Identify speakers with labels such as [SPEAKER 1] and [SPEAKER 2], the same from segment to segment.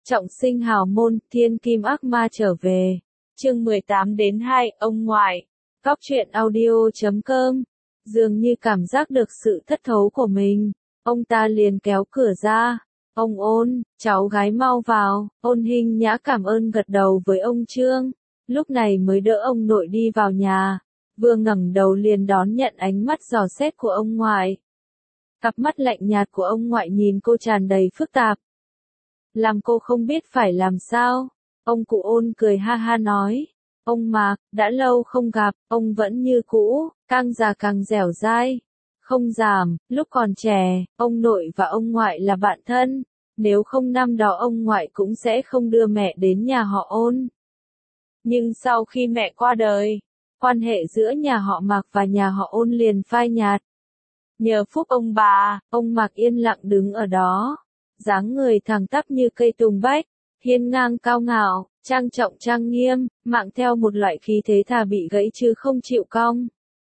[SPEAKER 1] Trọng sinh hào môn, thiên kim ác ma trở về. Chương 18-2, ông ngoại. Góc truyện audio.com. Dường như cảm giác được sự thất thố của mình, ông ta liền kéo cửa ra. Ông Ôn, cháu gái mau vào. Ôn Hinh Nhã cảm ơn gật đầu với ông Trương, lúc này mới đỡ ông nội đi vào nhà. Vừa ngẩng đầu liền đón nhận ánh mắt dò xét của ông ngoại. Cặp mắt lạnh nhạt của ông ngoại nhìn cô tràn đầy phức tạp, làm cô không biết phải làm sao. Ông cụ Ôn cười ha ha nói, ông Mạc, đã lâu không gặp, ông vẫn như cũ, càng già càng dẻo dai, không giảm. Lúc còn trẻ, ông nội và ông ngoại là bạn thân, nếu không năm đó ông ngoại cũng sẽ không đưa mẹ đến nhà họ Ôn. Nhưng sau khi mẹ qua đời, quan hệ giữa nhà họ Mạc và nhà họ Ôn liền phai nhạt. Nhờ phúc ông bà, ông Mạc yên lặng đứng ở đó, dáng người thẳng tắp như cây tùng bách, hiên ngang cao ngạo, trang trọng trang nghiêm, mang theo một loại khí thế thà bị gãy chứ không chịu cong.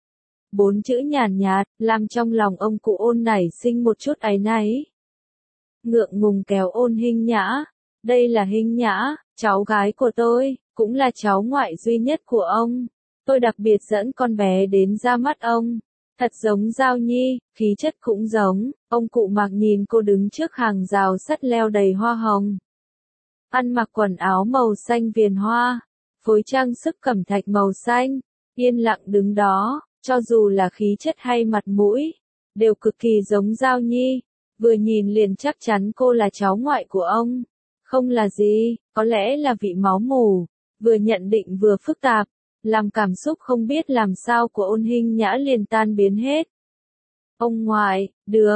[SPEAKER 1] 4 chữ nhàn nhạt, làm trong lòng ông cụ Ôn nảy sinh một chút áy náy. Ngượng ngùng kéo Ôn Hinh Nhã, đây là Hinh Nhã, cháu gái của tôi, cũng là cháu ngoại duy nhất của ông. Tôi đặc biệt dẫn con bé đến ra mắt ông. Thật giống Giao Nhi, khí chất cũng giống. Ông cụ Mạc nhìn cô đứng trước hàng rào sắt leo đầy hoa hồng, ăn mặc quần áo màu xanh viền hoa, phối trang sức cẩm thạch màu xanh, yên lặng đứng đó, cho dù là khí chất hay mặt mũi, đều cực kỳ giống Giao Nhi. Vừa nhìn liền chắc chắn cô là cháu ngoại của ông. Không là gì, có lẽ là vị máu mủ. Vừa nhận định vừa phức tạp, làm cảm xúc không biết làm sao của Ôn Hinh Nhã liền tan biến hết. Ông ngoại,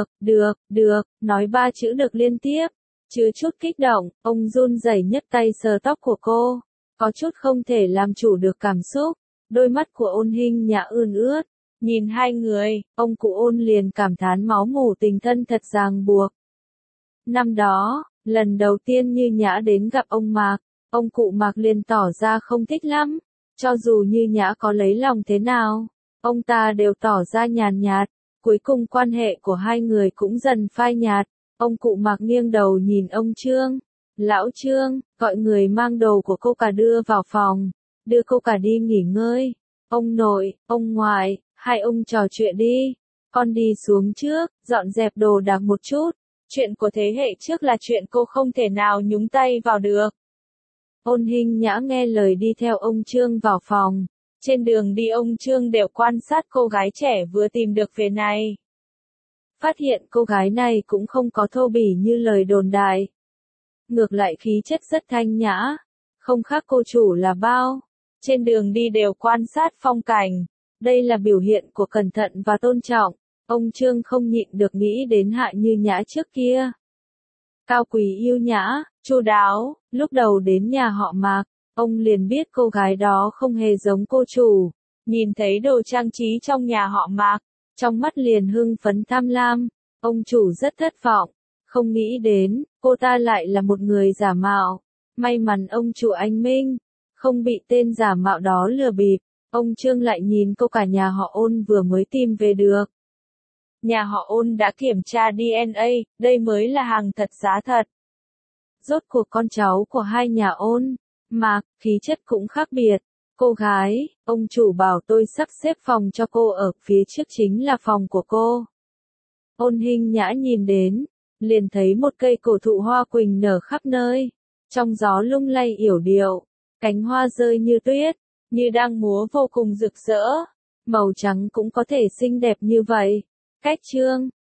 [SPEAKER 1] được, nói 3 chữ được liên tiếp, chứa chút kích động, ông run rẩy nhấc tay sờ tóc của cô, có chút không thể làm chủ được cảm xúc. Đôi mắt của Ôn Hinh Nhã ươn ướt, nhìn hai người, ông cụ Ôn liền cảm thán máu mủ tình thân thật ràng buộc. Năm đó, lần đầu tiên Như Nhã đến gặp ông Mạc, ông cụ Mạc liền tỏ ra không thích lắm. Cho dù Như Nhã có lấy lòng thế nào, ông ta đều tỏ ra nhàn nhạt. Cuối cùng quan hệ của hai người cũng dần phai nhạt. Ông cụ Mạc nghiêng đầu nhìn ông Trương. Lão Trương, gọi người mang đồ của cô cả đưa vào phòng, đưa cô cả đi nghỉ ngơi. Ông nội, ông ngoại, hai ông trò chuyện đi. Con đi xuống trước, dọn dẹp đồ đạc một chút. Chuyện của thế hệ trước là chuyện cô không thể nào nhúng tay vào được. Ôn Hinh Nhã nghe lời đi theo ông Trương vào phòng. Trên đường đi ông Trương đều quan sát cô gái trẻ vừa tìm được về này. Phát hiện cô gái này cũng không có thô bỉ như lời đồn đại. Ngược lại khí chất rất thanh nhã, không khác cô chủ là bao. Trên đường đi đều quan sát phong cảnh. Đây là biểu hiện của cẩn thận và tôn trọng. Ông Trương không nhịn được nghĩ đến Hạ Như Nhã trước kia. Cao quý yêu nhã, chu đáo. Lúc đầu đến nhà họ Mạc, ông liền biết cô gái đó không hề giống cô chủ. Nhìn thấy đồ trang trí trong nhà họ Mạc, trong mắt liền hưng phấn tham lam. Ông chủ rất thất vọng, không nghĩ đến, cô ta lại là một người giả mạo. May mắn ông chủ anh Minh không bị tên giả mạo đó lừa bịp. Ông Trương lại nhìn cô cả nhà họ Ôn vừa mới tìm về được. Nhà họ Ôn đã kiểm tra DNA, đây mới là hàng thật giá thật. Rốt cuộc con cháu của hai nhà Ôn, Mạc, khí chất cũng khác biệt. Cô gái, ông chủ bảo tôi sắp xếp phòng cho cô ở phía trước chính là phòng của cô. Ôn Hinh Nhã nhìn đến, liền thấy một cây cổ thụ hoa quỳnh nở khắp nơi. Trong gió lung lay yểu điệu, cánh hoa rơi như tuyết, như đang múa vô cùng rực rỡ. Màu trắng cũng có thể xinh đẹp như vậy. Cách Trương,